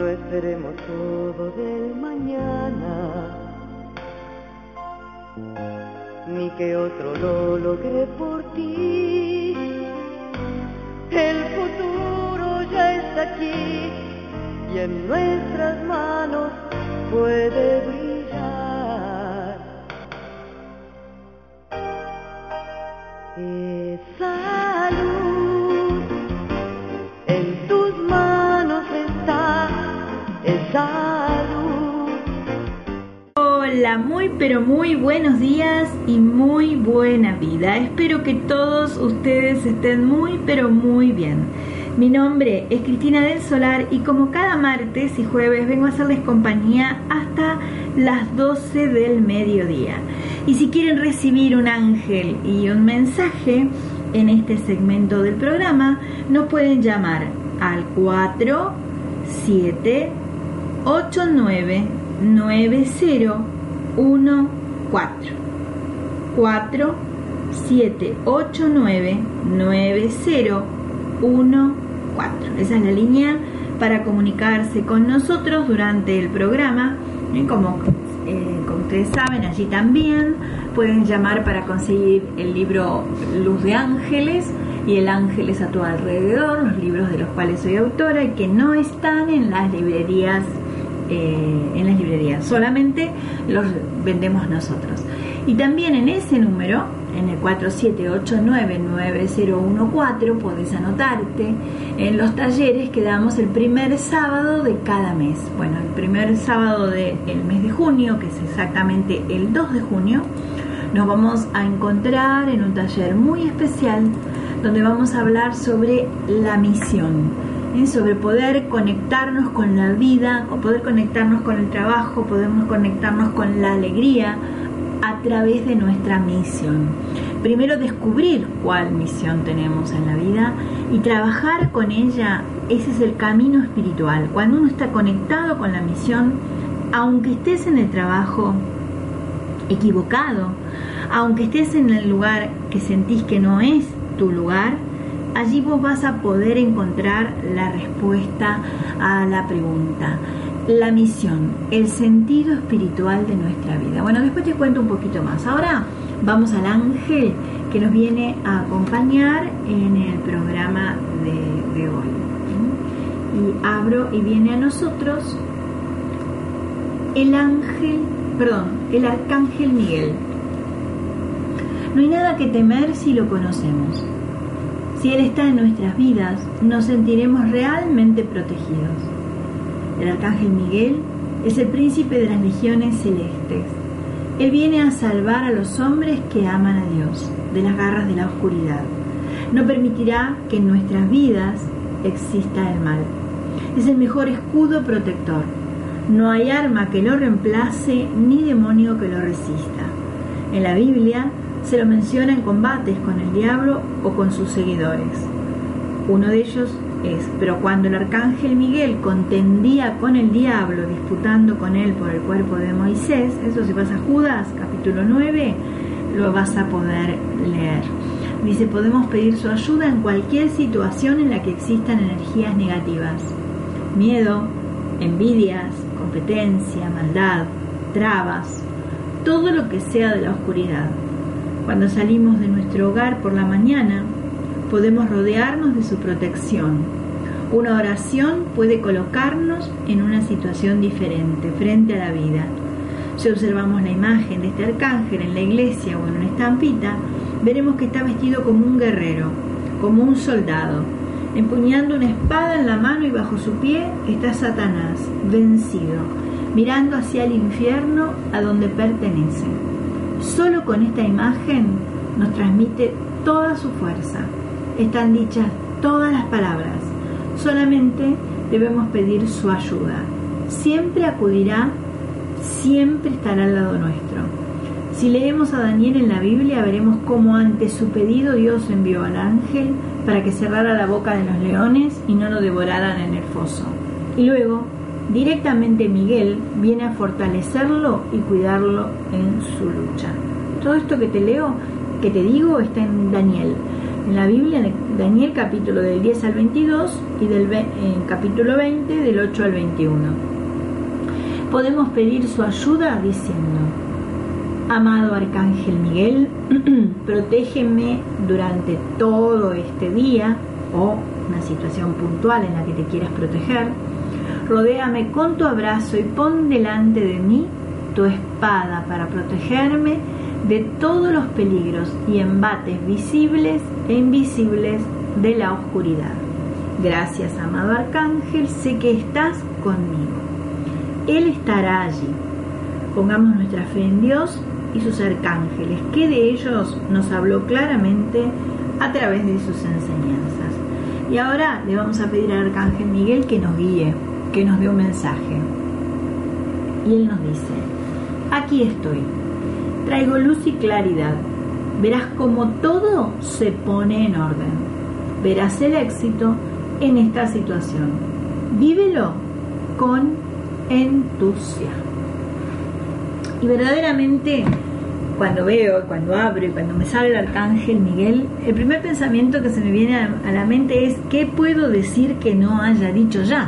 No esperemos todo del mañana, ni que otro lo logre por ti. El futuro ya está aquí y en nuestras manos puede brillar. Esa luz en tus manos está, esa luz. Hola, muy pero muy buenos días y muy buena vida. Espero que todos ustedes estén muy pero muy bien. Mi nombre es Cristina del Solar y como cada martes y jueves vengo a hacerles compañía hasta las 12 del mediodía. Y si quieren recibir un ángel y un mensaje en este segmento del programa, nos pueden llamar al 47899014. 47899014. Esa es la línea para comunicarse con nosotros durante el programa. Como ustedes saben, allí también pueden llamar para conseguir el libro Luz de Ángeles y El Ángeles a tu alrededor, los libros de los cuales soy autora y que no están en las librerías, solamente los vendemos nosotros. Y también en ese número, en el 47899014, podés anotarte en los talleres que damos el primer sábado de cada mes. Bueno, el primer sábado del mes de junio, que es exactamente el 2 de junio, nos vamos a encontrar en un taller muy especial donde vamos a hablar sobre la misión, sobre poder conectarnos con la vida, poder conectarnos con el trabajo, podemos conectarnos con la alegría a través de nuestra misión. Primero descubrir cuál misión tenemos en la vida y trabajar con ella. Ese es el camino espiritual. Cuando uno está conectado con la misión, aunque estés en el trabajo equivocado, aunque estés en el lugar que sentís que no es tu lugar, allí vos vas a poder encontrar la respuesta a la pregunta. La misión, el sentido espiritual de nuestra vida. Bueno, después te cuento un poquito más. Ahora vamos al ángel que nos viene a acompañar en el programa de hoy. Y abro y viene a nosotros el arcángel Miguel. No hay nada que temer si lo conocemos. Si Él está en nuestras vidas, nos sentiremos realmente protegidos. El arcángel Miguel es el príncipe de las legiones celestes. Él viene a salvar a los hombres que aman a Dios de las garras de la oscuridad. No permitirá que en nuestras vidas exista el mal. Es el mejor escudo protector. No hay arma que lo reemplace ni demonio que lo resista. En la Biblia se lo menciona en combates con el diablo o con sus seguidores. Uno de ellos pero cuando el arcángel Miguel contendía con el diablo, disputando con él por el cuerpo de Moisés, eso si vas a Judas, capítulo 9, lo vas a poder leer. Dice, podemos pedir su ayuda en cualquier situación en la que existan energías negativas. Miedo, envidias, competencia, maldad, trabas, todo lo que sea de la oscuridad. Cuando salimos de nuestro hogar por la mañana, podemos rodearnos de su protección. Una oración puede colocarnos en una situación diferente frente a la vida. Si observamos la imagen de este arcángel en la iglesia o en una estampita, veremos que está vestido como un guerrero, como un soldado, empuñando una espada en la mano y bajo su pie está Satanás, vencido, mirando hacia el infierno a donde pertenece. Solo con esta imagen nos transmite toda su fuerza. Están dichas todas las palabras. Solamente debemos pedir su ayuda. Siempre acudirá, siempre estará al lado nuestro. Si leemos a Daniel en la Biblia, veremos cómo ante su pedido Dios envió al ángel para que cerrara la boca de los leones y no lo devoraran en el foso. Y luego, directamente Miguel viene a fortalecerlo y cuidarlo en su lucha. Todo esto que te digo, está en Daniel. en la Biblia, en Daniel capítulo del 10 al 22 y en capítulo 20 del 8 al 21. Podemos pedir su ayuda diciendo: amado Arcángel Miguel, protégeme durante todo este día o una situación puntual en la que te quieras proteger. Rodéame con tu abrazo y pon delante de mí tu espada para protegerme de todos los peligros y embates visibles e invisibles de la oscuridad. Gracias, amado Arcángel, sé que estás conmigo. Él estará allí. Pongamos nuestra fe en Dios y sus arcángeles, que de ellos nos habló claramente a través de sus enseñanzas. Y ahora le vamos a pedir al Arcángel Miguel que nos guíe, que nos dé un mensaje. Y él nos dice: aquí estoy, traigo luz y claridad, verás cómo todo se pone en orden, verás el éxito en esta situación, vívelo con entusiasmo. Y verdaderamente, cuando veo, cuando abro y cuando me sale el Arcángel Miguel, el primer pensamiento que se me viene a la mente es: ¿qué puedo decir que no haya dicho ya?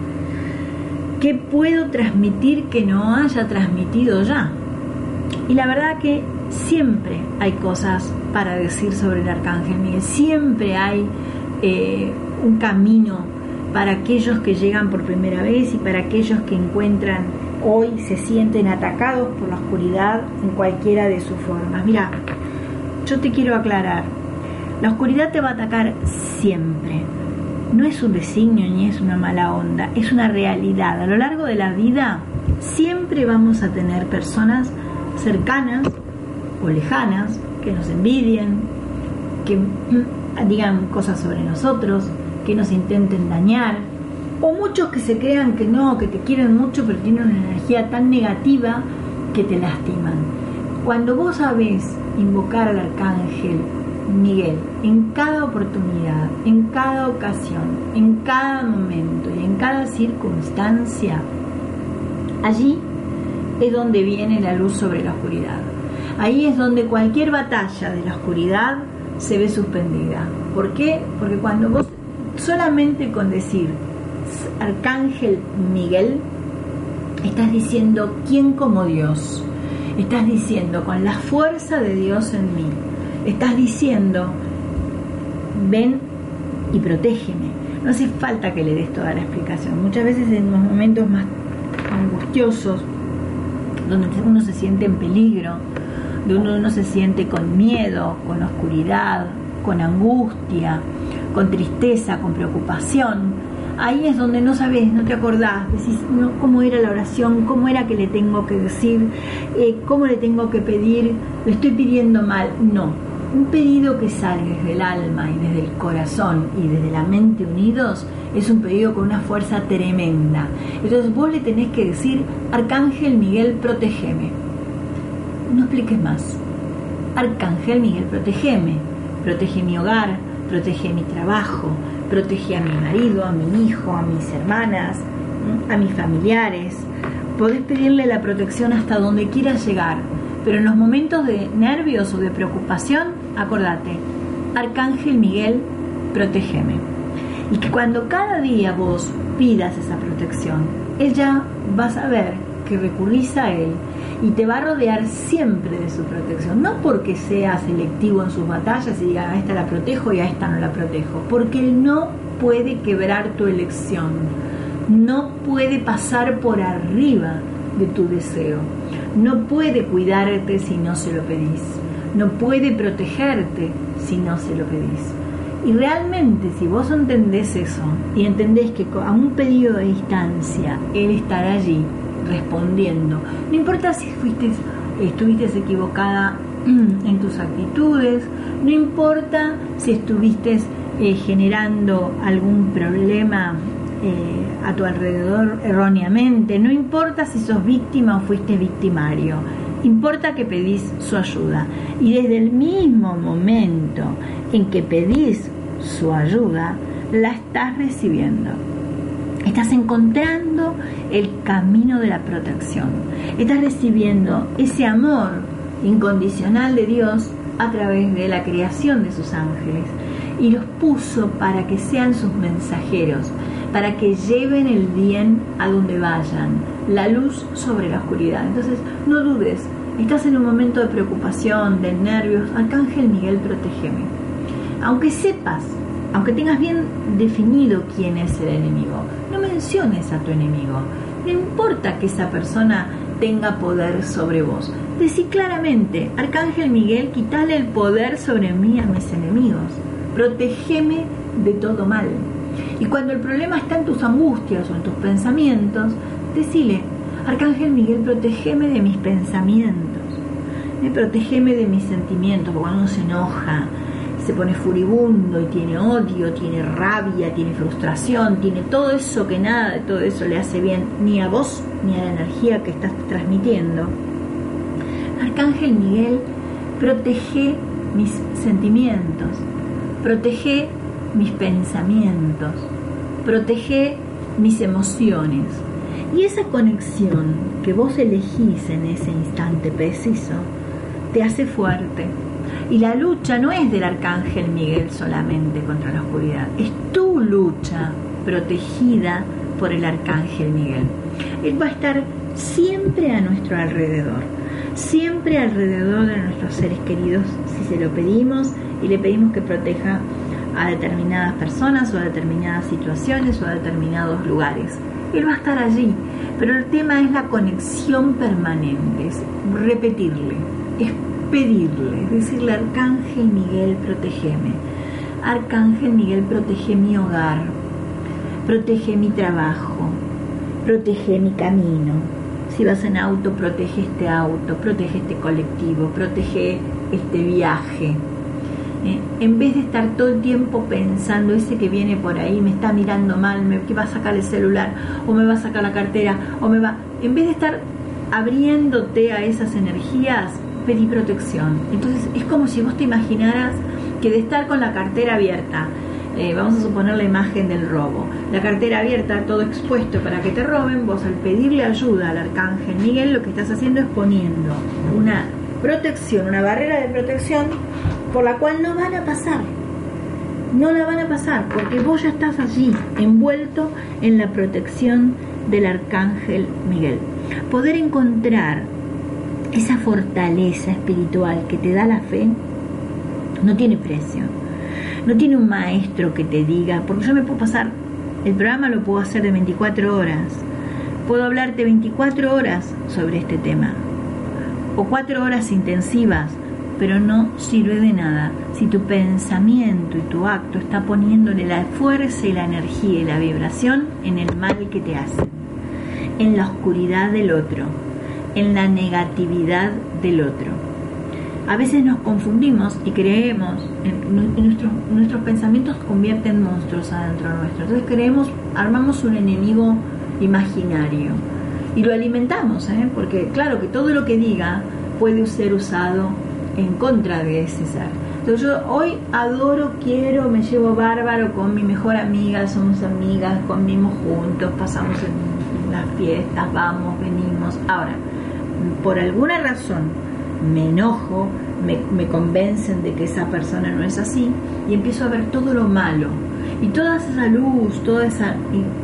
¿Qué puedo transmitir que no haya transmitido ya? Y la verdad que siempre hay cosas para decir sobre el Arcángel Miguel, siempre hay un camino para aquellos que llegan por primera vez y para aquellos que encuentran hoy, se sienten atacados por la oscuridad en cualquiera de sus formas. Mira, yo te quiero aclarar, la oscuridad te va a atacar siempre. No es un designio ni es una mala onda, es una realidad. A lo largo de la vida siempre vamos a tener personas cercanas o lejanas que nos envidien, que digan cosas sobre nosotros, que nos intenten dañar, o muchos que se crean que no, que te quieren mucho pero tienen una energía tan negativa que te lastiman. Cuando vos sabés invocar al Arcángel Miguel en cada oportunidad, en cada ocasión, en cada momento y en cada circunstancia, allí es donde viene la luz sobre la oscuridad. Ahí es donde cualquier batalla de la oscuridad se ve suspendida. ¿Por qué? Porque cuando vos solamente con decir Arcángel Miguel, estás diciendo: ¿quién como Dios? Estás diciendo: con la fuerza de Dios en mí. Estás diciendo: ven y protégeme. No hace falta que le des toda la explicación. Muchas veces en los momentos más angustiosos, donde uno se siente en peligro, donde uno se siente con miedo, con oscuridad, con angustia, con tristeza, con preocupación, ahí es donde no sabes, no te acordás, decís: no, ¿cómo era la oración? ¿Cómo era que le tengo que decir? ¿Cómo le tengo que pedir? ¿Le estoy pidiendo mal? No, un pedido que sale desde el alma y desde el corazón y desde la mente unidos es un pedido con una fuerza tremenda. Entonces vos le tenés que decir: Arcángel Miguel, protégeme. No expliques más. Arcángel Miguel, protégeme. Protege mi hogar, protege mi trabajo, protege a mi marido, a mi hijo, a mis hermanas, a mis familiares. Podés pedirle la protección hasta donde quieras llegar, pero en los momentos de nervios o de preocupación, acordate: Arcángel Miguel, protégeme. Y que cuando cada día vos pidas esa protección, él ya va a saber que recurrís a él y te va a rodear siempre de su protección. No porque sea selectivo en sus batallas y diga: a esta la protejo y a esta no la protejo, porque él no puede quebrar tu elección, no puede pasar por arriba de tu deseo, no puede cuidarte si no se lo pedís, no puede protegerte si no se lo pedís. Y realmente, si vos entendés eso y entendés que a un pedido de distancia él estará allí respondiendo, no importa si estuviste equivocada en tus actitudes, no importa si estuviste generando algún problema a tu alrededor erróneamente, no importa si sos víctima o fuiste victimario, importa que pedís su ayuda. Y desde el mismo momento en que pedís su ayuda, la estás recibiendo. Estás encontrando el camino de la protección. Estás recibiendo ese amor incondicional de Dios a través de la creación de sus ángeles. y los puso para que sean sus mensajeros, para que lleven el bien a donde vayan, la luz sobre la oscuridad. Entonces, no dudes, estás en un momento de preocupación, de nervios, Arcángel Miguel, protégeme. Aunque sepas, aunque tengas bien definido quién es el enemigo, no menciones a tu enemigo. No importa que esa persona tenga poder sobre vos. Decí claramente, Arcángel Miguel, quitale el poder sobre mí a mis enemigos. Protégeme de todo mal. Y cuando el problema está en tus angustias o en tus pensamientos, decile, Arcángel Miguel, protégeme de mis pensamientos, protégeme de mis sentimientos, porque cuando uno se enoja, se pone furibundo y tiene odio, tiene rabia, tiene frustración, tiene todo eso que nada de todo eso le hace bien ni a vos ni a la energía que estás transmitiendo. Arcángel Miguel, protege mis sentimientos, protege mis pensamientos, protege mis emociones. Y esa conexión que vos elegís en ese instante preciso te hace fuerte. Y la lucha no es del Arcángel Miguel solamente contra la oscuridad, es tu lucha protegida por el Arcángel Miguel. Él va a estar siempre a nuestro alrededor, siempre alrededor de nuestros seres queridos, si se lo pedimos y le pedimos que proteja a determinadas personas o a determinadas situaciones o a determinados lugares. Él va a estar allí, pero el tema es la conexión permanente, es repetirle, es pedirle, es decirle, Arcángel Miguel, protégeme. Arcángel Miguel, protege mi hogar, protege mi trabajo, protege mi camino. Si vas en auto, protege este auto, protege este colectivo, protege este viaje. En vez de estar todo el tiempo pensando, ese que viene por ahí me está mirando mal, que va a sacar el celular, o me va a sacar la cartera, en vez de estar abriéndote a esas energías, pedí protección. Entonces es como si vos te imaginaras que de estar con la cartera abierta, vamos a suponer la imagen del robo, la cartera abierta, todo expuesto para que te roben, vos al pedirle ayuda al Arcángel Miguel, lo que estás haciendo es poniendo una protección, una barrera de protección por la cual no van a pasar. No la van a pasar porque vos ya estás allí, envuelto en la protección del Arcángel Miguel. Poder encontrar esa fortaleza espiritual que te da la fe no tiene precio. No tiene un maestro que te diga, porque yo me puedo pasar, el programa lo puedo hacer de 24 horas, puedo hablarte 24 horas sobre este tema, o 4 horas intensivas, pero no sirve de nada si tu pensamiento y tu acto está poniéndole la fuerza y la energía y la vibración en el mal que te hacen, en la oscuridad del otro, en la negatividad del otro. A veces nos confundimos y creemos, nuestros pensamientos convierten monstruos adentro nuestro. Entonces armamos un enemigo imaginario y lo alimentamos, porque claro que todo lo que diga puede ser usado en contra de ese ser. Entonces yo hoy adoro, quiero, me llevo bárbaro con mi mejor amiga, somos amigas, comimos juntos, pasamos en las fiestas, vamos, venimos. Ahora, por alguna razón me enojo, me convencen de que esa persona no es así y empiezo a ver todo lo malo y toda esa luz, toda esa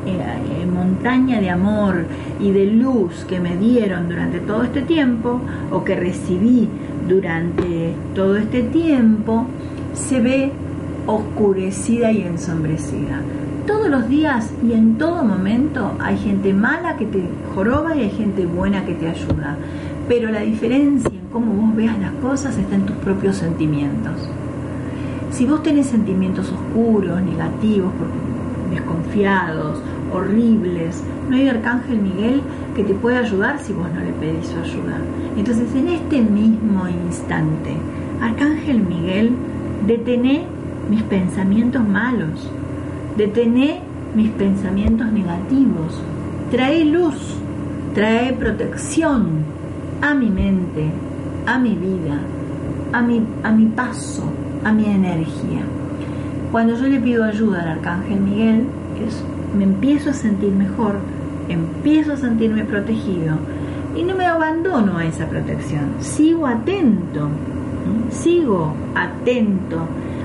montaña de amor y de luz que me dieron durante todo este tiempo o que recibí durante todo este tiempo se ve oscurecida y ensombrecida. Todos los días y en todo momento hay gente mala que te joroba y hay gente buena que te ayuda, pero la diferencia en cómo vos veas las cosas está en tus propios sentimientos. Si vos tenés sentimientos oscuros, negativos, desconfiados, horribles, no hay Arcángel Miguel que te pueda ayudar si vos no le pedís su ayuda. Entonces, en este mismo instante, Arcángel Miguel, detené mis pensamientos malos, detené mis pensamientos negativos, trae luz, trae protección a mi mente, a mi vida, a mi paso, a mi energía. Cuando yo le pido ayuda al Arcángel Miguel, me empiezo a sentir mejor, empiezo a sentirme protegido y no me abandono a esa protección, sigo atento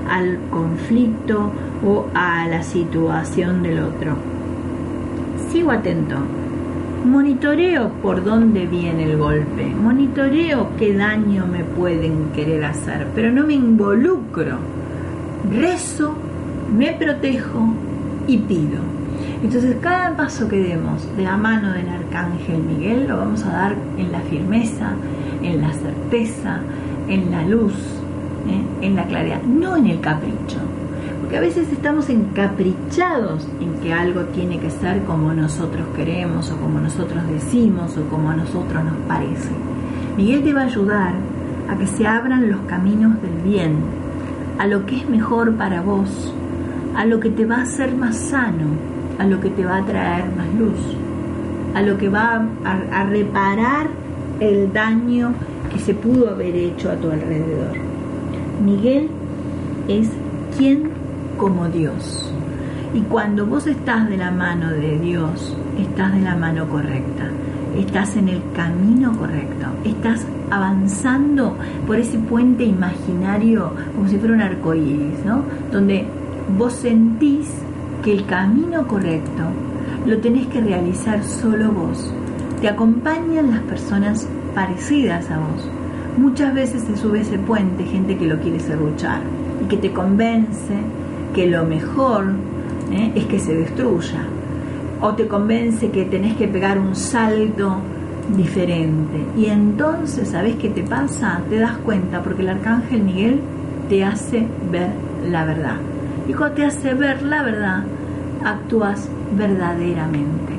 al conflicto o a la situación del otro. Sigo atento. Monitoreo por dónde viene el golpe, monitoreo qué daño me pueden querer hacer, pero no me involucro. Rezo, me protejo y pido. Entonces cada paso que demos de la mano del Arcángel Miguel lo vamos a dar en la firmeza, en la certeza, en la luz, en la claridad, no en el capricho. Porque a veces estamos encaprichados en que algo tiene que ser como nosotros queremos o como nosotros decimos o como a nosotros nos parece. Miguel te va a ayudar a que se abran los caminos del bien, a lo que es mejor para vos, a lo que te va a hacer más sano, a lo que te va a traer más luz, a lo que va a reparar el daño que se pudo haber hecho a tu alrededor. Miguel es quien como Dios. Y cuando vos estás de la mano de Dios, estás de la mano correcta, estás en el camino correcto, estás avanzando por ese puente imaginario como si fuera un arcoíris, ¿no? Donde vos sentís que el camino correcto lo tenés que realizar solo vos. Te acompañan las personas parecidas a vos. Muchas veces se sube ese puente gente que lo quiere serruchar y que te convence que lo mejor es que se destruya, o te convence que tenés que pegar un salto diferente, y entonces ¿sabés qué te pasa? Te das cuenta porque el Arcángel Miguel te hace ver la verdad, y cuando te hace ver la verdad actúas verdaderamente.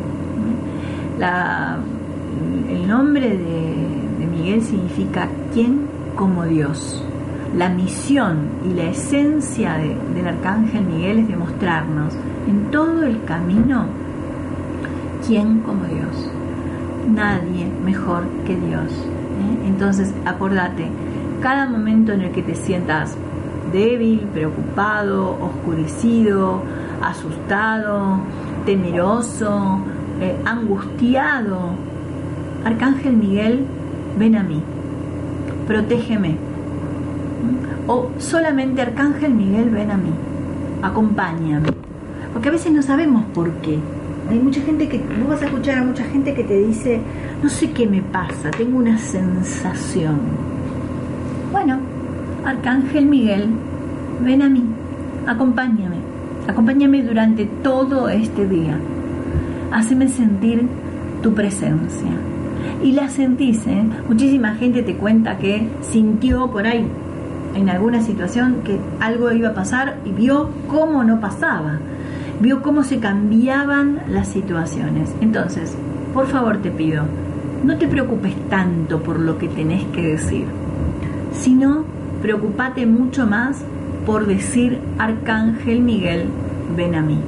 El nombre de Miguel significa quien como Dios. La misión y la esencia del Arcángel Miguel es demostrarnos en todo el camino quién como Dios. Nadie mejor que Dios. Entonces, acordate, cada momento en el que te sientas débil, preocupado, oscurecido, asustado, temeroso, angustiado, Arcángel Miguel, ven a mí, protégeme. O solamente Arcángel Miguel, ven a mí, acompáñame. Porque a veces no sabemos por qué. Hay mucha gente que, vos vas a escuchar a mucha gente que te dice, no sé qué me pasa, tengo una sensación. Bueno, Arcángel Miguel, ven a mí, acompáñame durante todo este día. Haceme sentir tu presencia. Y la sentís, muchísima gente te cuenta que sintió por ahí en alguna situación que algo iba a pasar y vio cómo no pasaba, vio cómo se cambiaban las situaciones. Entonces, por favor te pido, no te preocupes tanto por lo que tenés que decir, sino preocupate mucho más por decir, Arcángel Miguel, ven a mí,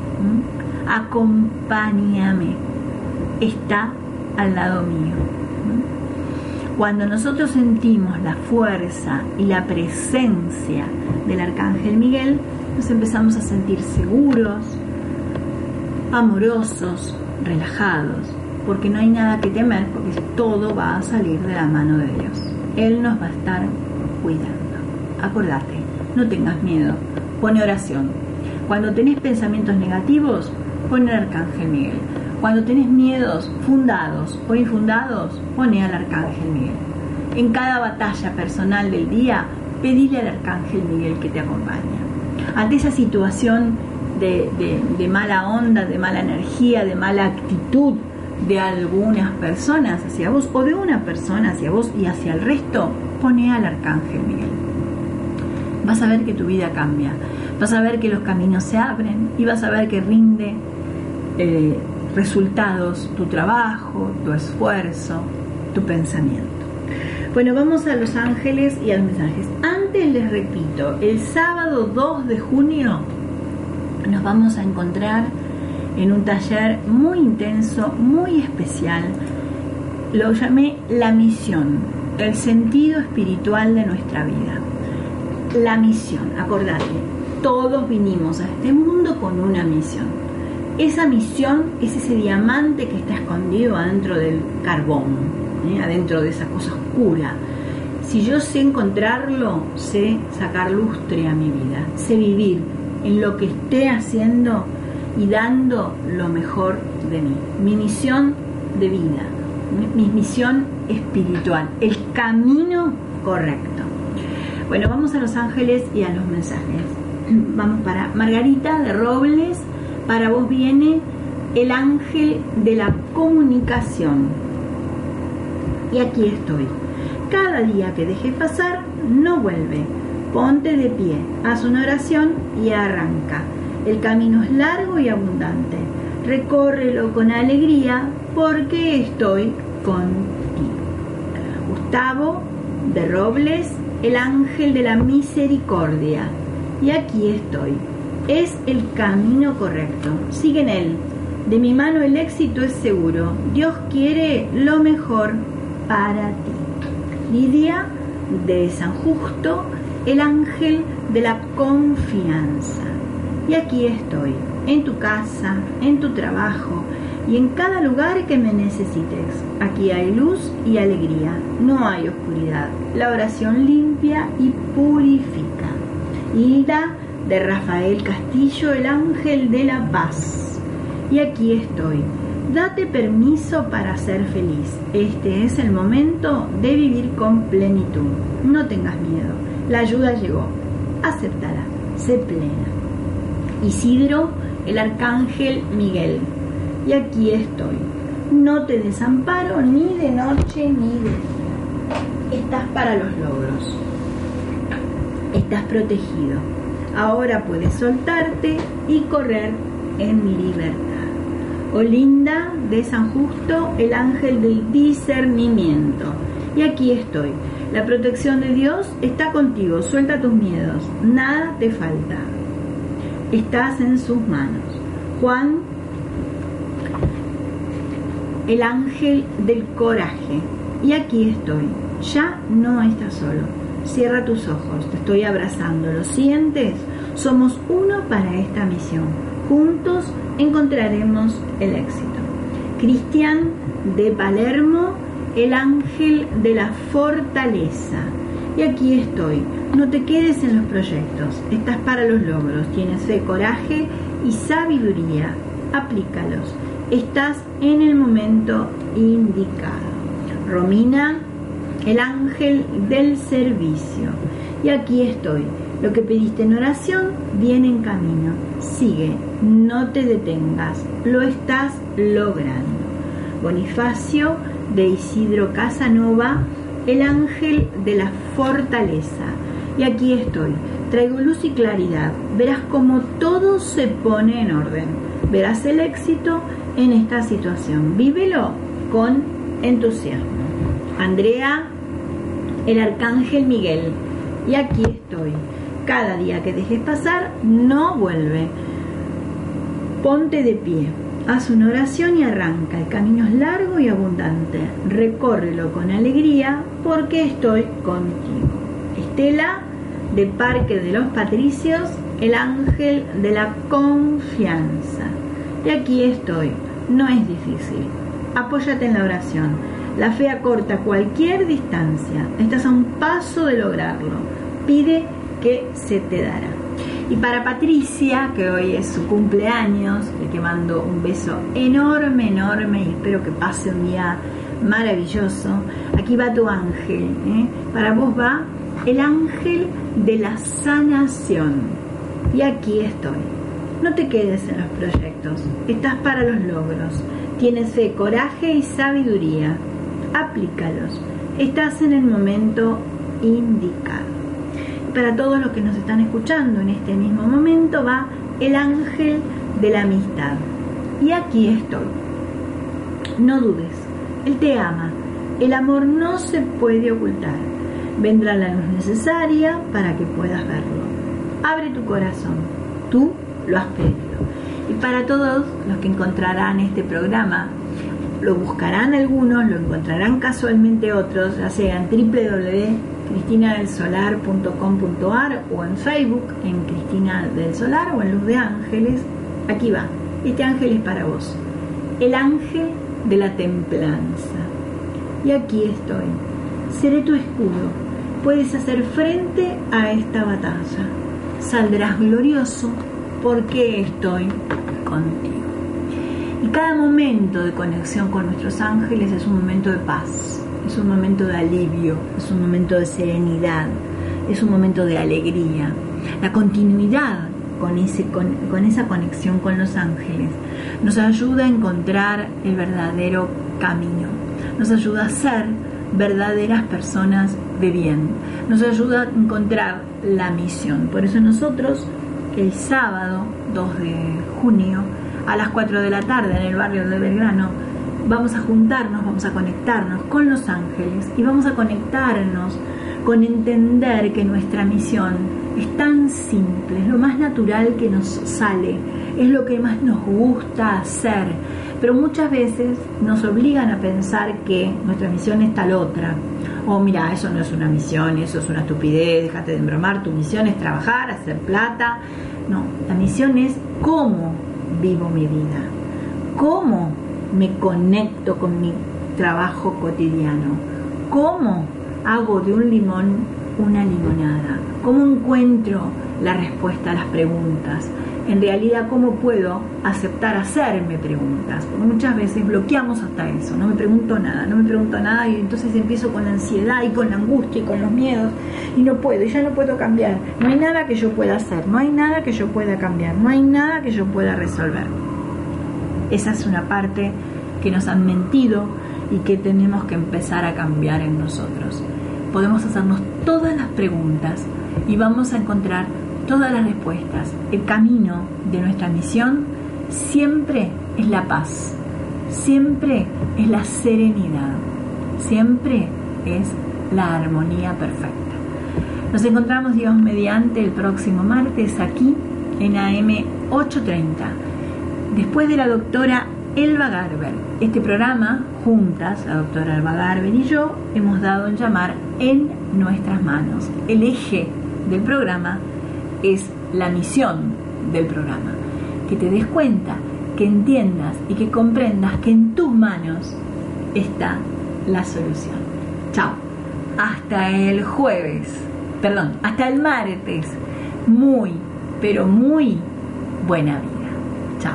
acompáñame, está al lado mío. Cuando nosotros sentimos la fuerza y la presencia del Arcángel Miguel, nos empezamos a sentir seguros, amorosos, relajados, porque no hay nada que temer, porque todo va a salir de la mano de Dios. Él nos va a estar cuidando. Acordate, no tengas miedo, pone oración. Cuando tenés pensamientos negativos, pone al Arcángel Miguel. Cuando tenés miedos fundados o infundados, pone al Arcángel Miguel. En cada batalla personal del día, pedile al Arcángel Miguel que te acompañe. Ante esa situación de mala onda, de mala energía, de mala actitud de algunas personas hacia vos, o de una persona hacia vos y hacia el resto, pone al Arcángel Miguel. Vas a ver que tu vida cambia, vas a ver que los caminos se abren y vas a ver que rinde resultados tu trabajo, tu esfuerzo, tu pensamiento. Bueno, vamos a los ángeles y a los mensajes. Antes les repito, el sábado 2 de junio nos vamos a encontrar en un taller muy intenso, muy especial. Lo llamé la misión, el sentido espiritual de nuestra vida. La misión, acordate, todos vinimos a este mundo con una misión. Esa misión es ese diamante que está escondido adentro del carbón, adentro de esa cosa oscura. Si yo sé encontrarlo, sé sacar lustre a mi vida, sé vivir en lo que esté haciendo y dando lo mejor de mí. Mi misión de vida, mi misión espiritual, el camino correcto. Bueno, vamos a los ángeles y a los mensajes. Vamos para Margarita de Robles. Para vos viene el ángel de la comunicación. Y aquí estoy. Cada día que dejes pasar, no vuelve. Ponte de pie, haz una oración y arranca. El camino es largo y abundante. Recórrelo con alegría porque estoy contigo. Gustavo de Robles, el ángel de la misericordia. Y aquí estoy. Es el camino correcto. Sigue en él. De mi mano el éxito es seguro. Dios quiere lo mejor para ti. Lidia de San Justo, el ángel de la confianza. Y aquí estoy, en tu casa, en tu trabajo y en cada lugar que me necesites. Aquí hay luz y alegría, no hay oscuridad. La oración limpia y purifica. Hilda de Rafael Castillo, el ángel de la paz. Y aquí estoy. Date permiso para ser feliz. Este es el momento de vivir con plenitud. No tengas miedo. La ayuda llegó. Acéptala. Sé plena. Isidro, el arcángel Miguel. Y aquí estoy. No te desamparo ni de noche ni de día. Estás para los logros. Estás protegido. Ahora puedes soltarte y correr en libertad. Olinda de San Justo, el ángel del discernimiento. Y aquí estoy. La protección de Dios está contigo. Suelta tus miedos. Nada te falta. Estás en sus manos. Juan, el ángel del coraje. Y aquí estoy. Ya no estás solo. Cierra tus ojos. Te estoy abrazando. ¿Lo sientes? Somos uno para esta misión. Juntos encontraremos el éxito. Cristian de Palermo, el ángel de la fortaleza. Y aquí estoy. No te quedes en los proyectos. Estás para los logros. Tienes fe, coraje y sabiduría. Aplícalos. Estás en el momento indicado. Romina, el ángel del servicio. Y aquí estoy. Lo que pediste en oración viene en camino. Sigue, no te detengas, lo estás logrando. Bonifacio de Isidro Casanova, el ángel de la fortaleza. Y aquí estoy, traigo luz y claridad. Verás cómo todo se pone en orden. Verás el éxito en esta situación. Vívelo con entusiasmo. Andrea, el arcángel Miguel. Y aquí estoy. Cada día que dejes pasar, no vuelve. Ponte de pie, haz una oración y arranca. El camino es largo y abundante. Recórrelo con alegría porque estoy contigo. Estela, de Parque de los Patricios, el ángel de la confianza. Y aquí estoy. No es difícil. Apóyate en la oración. La fe acorta cualquier distancia. Estás a un paso de lograrlo. Pide que se te dará. Y para Patricia, que hoy es su cumpleaños, le que mando un beso enorme, enorme y espero que pase un día maravilloso. Aquí va tu ángel, para vos va el ángel de la sanación. Y aquí estoy. No te quedes en los proyectos, estás para los logros. Tienes fe, coraje y sabiduría. Aplícalos. Estás en el momento indicado. Para todos los que nos están escuchando en este mismo momento va el ángel de la amistad. Y aquí estoy. No dudes, Él te ama. El amor no se puede ocultar. Vendrá la luz necesaria para que puedas verlo. Abre tu corazón. Tú lo has pedido. Y para todos los que encontrarán este programa, lo buscarán algunos, lo encontrarán casualmente otros, ya sea en www.cristinadelsolar.com.ar o en Facebook en Cristina del Solar o en Luz de Ángeles. Aquí va, este ángel es para vos, el ángel de la templanza. Y aquí estoy, seré tu escudo, puedes hacer frente a esta batalla. Saldrás glorioso porque estoy contigo. Y cada momento de conexión con nuestros ángeles es un momento de paz, es un momento de alivio, es un momento de serenidad, es un momento de alegría. La continuidad con esa conexión con los ángeles nos ayuda a encontrar el verdadero camino, nos ayuda a ser verdaderas personas de bien, nos ayuda a encontrar la misión. Por eso nosotros el sábado 2 de junio a las 4 de la tarde en el barrio de Belgrano vamos a juntarnos, vamos a conectarnos con los ángeles y vamos a conectarnos con entender que nuestra misión es tan simple, es lo más natural que nos sale, es lo que más nos gusta hacer, pero muchas veces nos obligan a pensar que nuestra misión es tal otra. O mira, eso no es una misión, eso es una estupidez, déjate de embromar, tu misión es trabajar, hacer plata. No, la misión es cómo vivo mi vida, cómo me conecto con mi trabajo cotidiano, cómo hago de un limón una limonada, cómo encuentro la respuesta a las preguntas, en realidad cómo puedo aceptar hacerme preguntas, porque muchas veces bloqueamos hasta eso, no me pregunto nada y entonces empiezo con la ansiedad y con la angustia y con los miedos y no puedo, y ya no puedo cambiar, no hay nada que yo pueda hacer, no hay nada que yo pueda cambiar, no hay nada que yo pueda resolver. Esa es una parte que nos han mentido y que tenemos que empezar a cambiar en nosotros. Podemos hacernos todas las preguntas y vamos a encontrar todas las respuestas. El camino de nuestra misión siempre es la paz, siempre es la serenidad, siempre es la armonía perfecta. Nos encontramos, Dios mediante, el próximo martes aquí en AM 830, después de la doctora Elba Garber. Este programa, juntas, la doctora Elba Garber y yo, hemos dado en llamar En Nuestras Manos. El eje del programa es la misión del programa. Que te des cuenta, que entiendas y que comprendas que en tus manos está la solución. Chao. Hasta el hasta el martes. Muy, pero muy buena vida. Chao.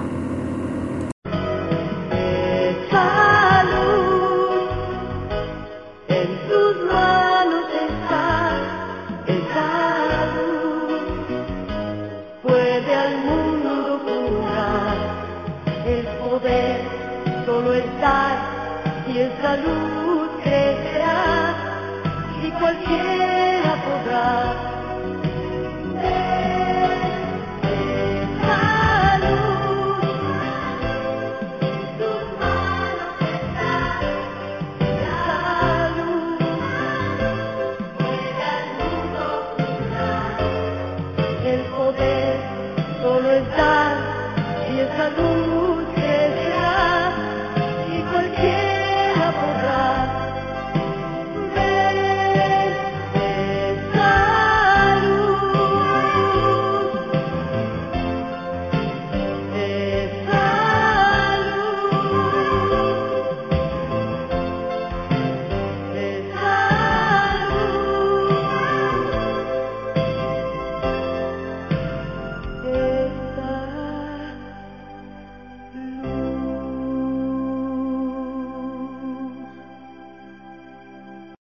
Y esa luz crecerá y cualquiera podrá ver esa luz. En tus manos está esa luz, puede al mundo curar. El poder solo está y esa luz